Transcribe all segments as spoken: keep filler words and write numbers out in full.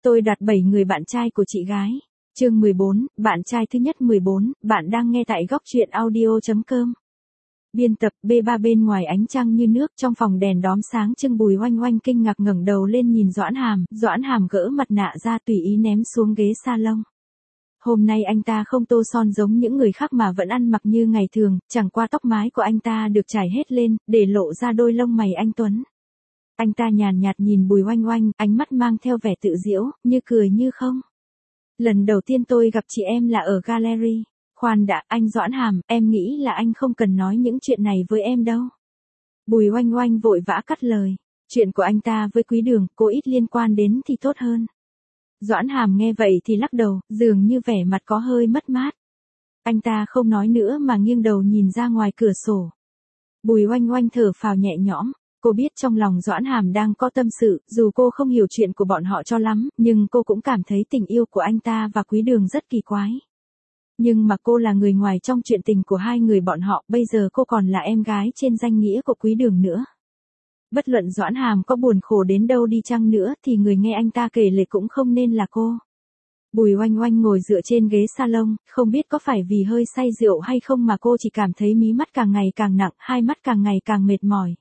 Tôi đoạt bảy người bạn trai của chị gái. Chương mười bốn, bạn trai thứ nhất mười bốn, bạn đang nghe tại góc truyện audio chấm com. Biên tập B ba. Bên ngoài ánh trăng như nước, trong phòng đèn đóm sáng trưng, Bùi Oanh Oanh kinh ngạc ngẩng đầu lên nhìn Doãn Hàm, Doãn Hàm gỡ mặt nạ ra tùy ý ném xuống ghế salon. Hôm nay anh ta không tô son giống những người khác mà vẫn ăn mặc như ngày thường, chẳng qua tóc mái của anh ta được trải hết lên, để lộ ra đôi lông mày anh tuấn. Anh ta nhàn nhạt nhìn Bùi Oanh Oanh, ánh mắt mang theo vẻ tự giễu, như cười như không. Lần đầu tiên tôi gặp chị em là ở gallery. Khoan đã, anh Doãn Hàm, em nghĩ là anh không cần nói những chuyện này với em đâu. Bùi Oanh Oanh vội vã cắt lời. Chuyện của anh ta với Quý Đường, cô ít liên quan đến thì tốt hơn. Doãn Hàm nghe vậy thì lắc đầu, dường như vẻ mặt có hơi mất mát. Anh ta không nói nữa mà nghiêng đầu nhìn ra ngoài cửa sổ. Bùi Oanh Oanh thở phào nhẹ nhõm. Cô biết trong lòng Doãn Hàm đang có tâm sự, dù cô không hiểu chuyện của bọn họ cho lắm, nhưng cô cũng cảm thấy tình yêu của anh ta và Quý Đường rất kỳ quái. Nhưng mà cô là người ngoài trong chuyện tình của hai người bọn họ, bây giờ cô còn là em gái trên danh nghĩa của Quý Đường nữa. Bất luận Doãn Hàm có buồn khổ đến đâu đi chăng nữa thì người nghe anh ta kể lể cũng không nên là cô. Bùi Oanh Oanh ngồi dựa trên ghế salon, không biết có phải vì hơi say rượu hay không mà cô chỉ cảm thấy mí mắt càng ngày càng nặng, hai mắt càng ngày càng mệt mỏi.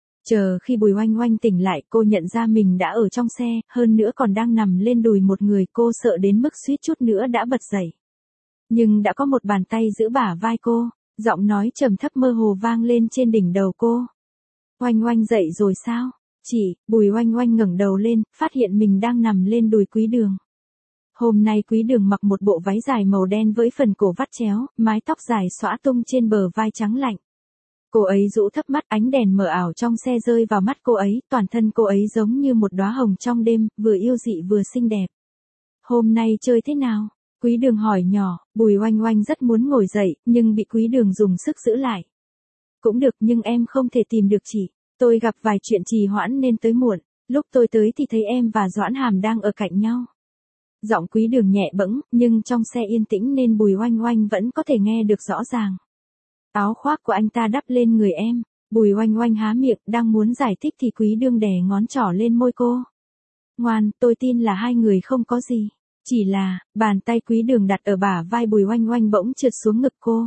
Chờ khi Bùi Oanh Oanh tỉnh lại, cô nhận ra mình đã ở trong xe, hơn nữa còn đang nằm lên đùi một người, cô sợ đến mức suýt chút nữa đã bật dậy. Nhưng đã có một bàn tay giữ bả vai cô, giọng nói trầm thấp mơ hồ vang lên trên đỉnh đầu cô. Oanh Oanh dậy rồi sao? Chị, Bùi Oanh Oanh ngẩng đầu lên, phát hiện mình đang nằm lên đùi Quý Đường. Hôm nay Quý Đường mặc một bộ váy dài màu đen với phần cổ vắt chéo, mái tóc dài xõa tung trên bờ vai trắng lạnh. Cô ấy rũ thấp mắt, ánh đèn mờ ảo trong xe rơi vào mắt cô ấy, toàn thân cô ấy giống như một đóa hồng trong đêm, vừa yêu dị vừa xinh đẹp. Hôm nay chơi thế nào? Quý Đường hỏi nhỏ. Bùi Oanh Oanh rất muốn ngồi dậy, nhưng bị Quý Đường dùng sức giữ lại. Cũng được, nhưng em không thể tìm được chị. Tôi gặp vài chuyện trì hoãn nên tới muộn. Lúc tôi tới thì thấy em và Doãn Hàm đang ở cạnh nhau. Giọng Quý Đường nhẹ bẫng, nhưng trong xe yên tĩnh nên Bùi Oanh Oanh vẫn có thể nghe được rõ ràng. Áo khoác của anh ta đắp lên người em. Bùi Oanh Oanh há miệng, đang muốn giải thích thì Quý Đường đè ngón trỏ lên môi cô. Ngoan, tôi tin là hai người không có gì. Chỉ là, bàn tay Quý Đường đặt ở bả vai Bùi Oanh Oanh bỗng trượt xuống ngực cô.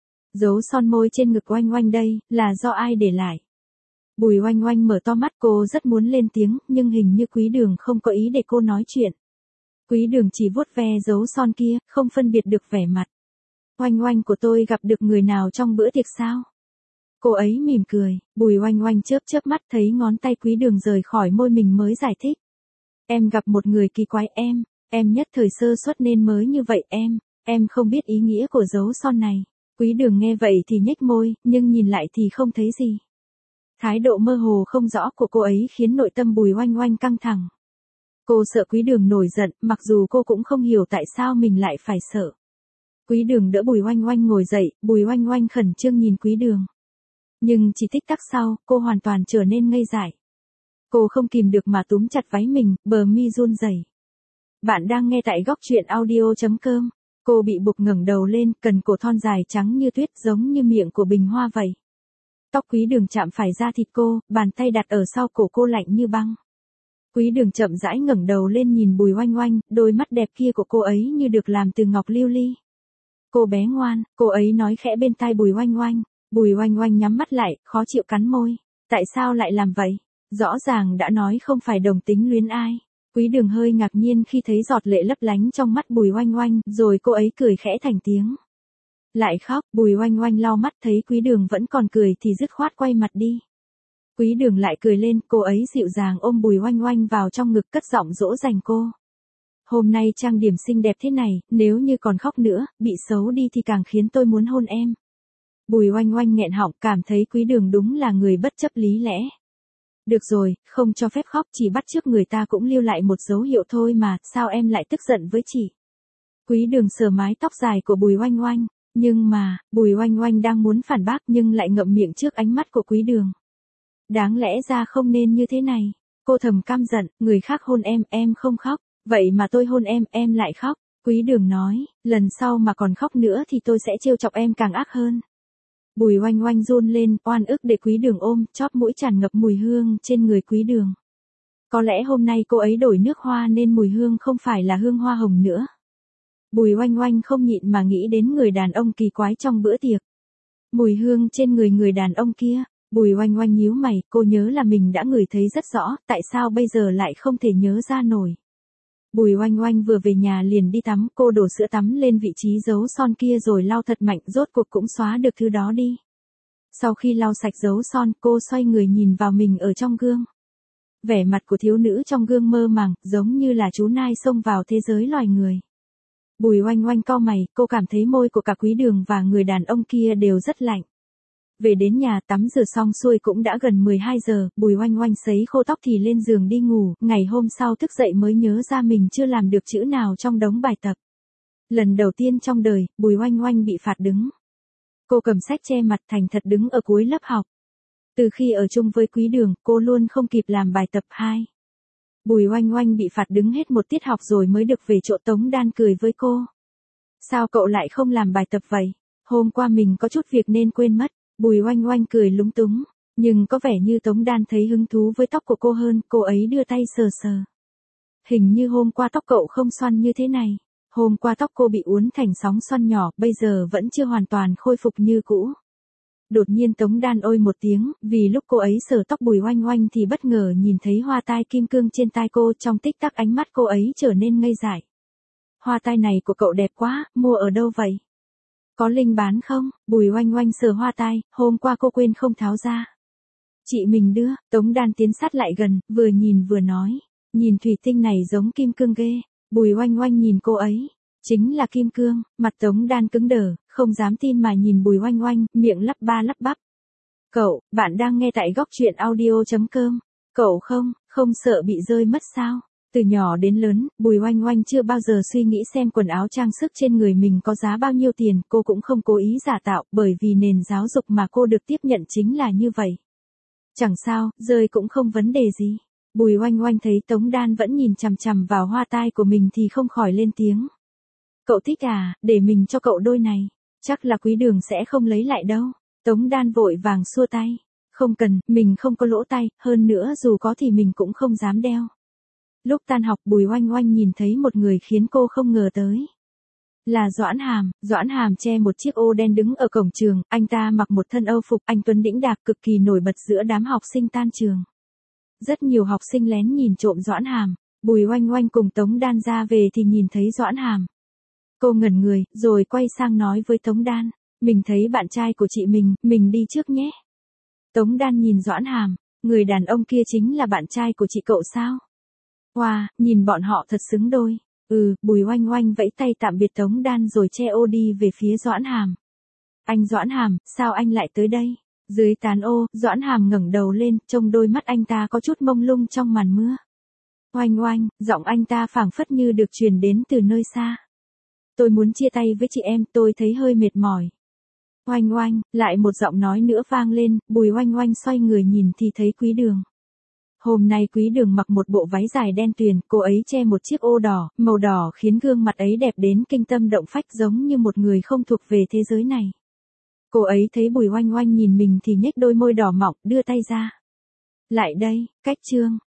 Dấu son môi trên ngực Oanh Oanh đây, là do ai để lại? Bùi Oanh Oanh mở to mắt, cô rất muốn lên tiếng, nhưng hình như Quý Đường không có ý để cô nói chuyện. Quý Đường chỉ vuốt ve dấu son kia, không phân biệt được vẻ mặt. Oanh Oanh của tôi gặp được người nào trong bữa tiệc sao? Cô ấy mỉm cười. Bùi Oanh Oanh chớp chớp mắt, thấy ngón tay Quý Đường rời khỏi môi mình mới giải thích. Em gặp một người kỳ quái em, em nhất thời sơ suất nên mới như vậy em, em không biết ý nghĩa của dấu son này. Quý Đường nghe vậy thì nhếch môi, nhưng nhìn lại thì không thấy gì. Thái độ mơ hồ không rõ của cô ấy khiến nội tâm Bùi Oanh Oanh căng thẳng. Cô sợ Quý Đường nổi giận, mặc dù cô cũng không hiểu tại sao mình lại phải sợ. Quý Đường đỡ Bùi Oanh Oanh ngồi dậy, Bùi Oanh Oanh khẩn trương nhìn Quý Đường. Nhưng chỉ tích tắc sau, cô hoàn toàn trở nên ngây dại. Cô không kìm được mà túm chặt váy mình, bờ mi run rẩy. Bạn đang nghe tại góc truyện audio chấm com. Cô bị buộc ngẩng đầu lên, cần cổ thon dài trắng như tuyết, giống như miệng của bình hoa vậy. Tóc Quý Đường chạm phải da thịt cô, bàn tay đặt ở sau cổ cô lạnh như băng. Quý Đường chậm rãi ngẩng đầu lên nhìn Bùi Oanh Oanh, đôi mắt đẹp kia của cô ấy như được làm từ ngọc lưu ly. Cô bé ngoan, cô ấy nói khẽ bên tai Bùi Oanh Oanh. Bùi Oanh Oanh nhắm mắt lại, khó chịu cắn môi. Tại sao lại làm vậy? Rõ ràng đã nói không phải đồng tính luyến ai. Quý Đường hơi ngạc nhiên khi thấy giọt lệ lấp lánh trong mắt Bùi Oanh Oanh, rồi cô ấy cười khẽ thành tiếng. Lại khóc, Bùi Oanh Oanh lau mắt thấy Quý Đường vẫn còn cười thì dứt khoát quay mặt đi. Quý Đường lại cười lên, cô ấy dịu dàng ôm Bùi Oanh Oanh vào trong ngực, cất giọng dỗ dành cô. Hôm nay trang điểm xinh đẹp thế này, nếu như còn khóc nữa, bị xấu đi thì càng khiến tôi muốn hôn em. Bùi Oanh Oanh nghẹn họng, cảm thấy Quý Đường đúng là người bất chấp lý lẽ. Được rồi, không cho phép khóc, chỉ bắt chước người ta cũng lưu lại một dấu hiệu thôi mà, sao em lại tức giận với chị? Quý Đường sờ mái tóc dài của Bùi Oanh Oanh, nhưng mà, Bùi Oanh Oanh đang muốn phản bác nhưng lại ngậm miệng trước ánh mắt của Quý Đường. Đáng lẽ ra không nên như thế này. Cô thầm căm giận, người khác hôn em, em không khóc, vậy mà tôi hôn em, em lại khóc. Quý Đường nói, lần sau mà còn khóc nữa thì tôi sẽ trêu chọc em càng ác hơn. Bùi Oanh Oanh run lên, oan ức để Quý Đường ôm, chóp mũi tràn ngập mùi hương trên người Quý Đường. Có lẽ hôm nay cô ấy đổi nước hoa nên mùi hương không phải là hương hoa hồng nữa. Bùi oanh oanh không nhịn mà nghĩ đến người đàn ông kỳ quái trong bữa tiệc. Mùi hương trên người người đàn ông kia, Bùi oanh oanh nhíu mày, cô nhớ là mình đã ngửi thấy rất rõ, tại sao bây giờ lại không thể nhớ ra nổi. Bùi oanh oanh vừa về nhà liền đi tắm, cô đổ sữa tắm lên vị trí dấu son kia rồi lau thật mạnh, rốt cuộc cũng xóa được thứ đó đi. Sau khi lau sạch dấu son, cô xoay người nhìn vào mình ở trong gương. Vẻ mặt của thiếu nữ trong gương mơ màng, giống như là chú nai xông vào thế giới loài người. Bùi oanh oanh cau mày, cô cảm thấy môi của cả Quý Đường và người đàn ông kia đều rất lạnh. Về đến nhà tắm rửa xong xuôi cũng đã gần mười hai giờ, Bùi oanh oanh sấy khô tóc thì lên giường đi ngủ, ngày hôm sau thức dậy mới nhớ ra mình chưa làm được chữ nào trong đống bài tập. Lần đầu tiên trong đời, Bùi oanh oanh bị phạt đứng. Cô cầm sách che mặt thành thật đứng ở cuối lớp học. Từ khi ở chung với Quý Đường, cô luôn không kịp làm bài tập hai. Bùi oanh oanh bị phạt đứng hết một tiết học rồi mới được về chỗ Tống Đan cười với cô. Sao cậu lại không làm bài tập vậy? Hôm qua mình có chút việc nên quên mất. Bùi oanh oanh cười lúng túng, nhưng có vẻ như Tống Đan thấy hứng thú với tóc của cô hơn, cô ấy đưa tay sờ sờ. Hình như hôm qua tóc cậu không xoăn như thế này. Hôm qua tóc cô bị uốn thành sóng xoăn nhỏ, bây giờ vẫn chưa hoàn toàn khôi phục như cũ. Đột nhiên Tống Đan ôi một tiếng, vì lúc cô ấy sờ tóc Bùi oanh oanh thì bất ngờ nhìn thấy hoa tai kim cương trên tai cô, trong tích tắc ánh mắt cô ấy trở nên ngây dại. Hoa tai này của cậu đẹp quá, mua ở đâu vậy? Có Linh bán không? Bùi oanh oanh sờ hoa tai, hôm qua cô quên không tháo ra. Chị mình đưa, Tống Đan tiến sát lại gần, vừa nhìn vừa nói. Nhìn thủy tinh này giống kim cương ghê. Bùi oanh oanh nhìn cô ấy. Chính là kim cương, mặt Tống Đan cứng đờ, không dám tin mà nhìn Bùi oanh oanh, miệng lắp ba lắp bắp. Cậu, bạn đang nghe tại góc truyện audio chấm com. Cậu không, không sợ bị rơi mất sao? Từ nhỏ đến lớn, Bùi oanh oanh chưa bao giờ suy nghĩ xem quần áo trang sức trên người mình có giá bao nhiêu tiền, cô cũng không cố ý giả tạo, bởi vì nền giáo dục mà cô được tiếp nhận chính là như vậy. Chẳng sao, rơi cũng không vấn đề gì. Bùi oanh oanh thấy Tống Đan vẫn nhìn chằm chằm vào hoa tai của mình thì không khỏi lên tiếng. Cậu thích à, để mình cho cậu đôi này. Chắc là Quý Đường sẽ không lấy lại đâu. Tống Đan vội vàng xua tay. Không cần, mình không có lỗ tay, hơn nữa dù có thì mình cũng không dám đeo. Lúc tan học Bùi oanh oanh nhìn thấy một người khiến cô không ngờ tới. Là Doãn Hàm, Doãn Hàm che một chiếc ô đen đứng ở cổng trường, anh ta mặc một thân âu phục, anh tuấn đĩnh đạc cực kỳ nổi bật giữa đám học sinh tan trường. Rất nhiều học sinh lén nhìn trộm Doãn Hàm, Bùi oanh oanh cùng Tống Đan ra về thì nhìn thấy Doãn Hàm. Cô ngẩn người, rồi quay sang nói với Tống Đan, mình thấy bạn trai của chị mình, mình đi trước nhé. Tống Đan nhìn Doãn Hàm, người đàn ông kia chính là bạn trai của chị cậu sao? Wow, nhìn bọn họ thật xứng đôi. Ừ, Bùi oanh oanh vẫy tay tạm biệt Tống Đan rồi che ô đi về phía Doãn Hàm. Anh Doãn Hàm, sao anh lại tới đây? Dưới tán ô, Doãn Hàm ngẩng đầu lên, trông đôi mắt anh ta có chút mông lung trong màn mưa. Oanh oanh, giọng anh ta phảng phất như được truyền đến từ nơi xa. Tôi muốn chia tay với chị em, tôi thấy hơi mệt mỏi. Oanh oanh, lại một giọng nói nữa vang lên, Bùi oanh oanh xoay người nhìn thì thấy Quý Đường. Hôm nay Quý Đường mặc một bộ váy dài đen tuyền, cô ấy che một chiếc ô đỏ, màu đỏ khiến gương mặt ấy đẹp đến kinh tâm động phách giống như một người không thuộc về thế giới này. Cô ấy thấy Bùi oanh oanh nhìn mình thì nhếch đôi môi đỏ mọng, đưa tay ra. Lại đây, cách chương.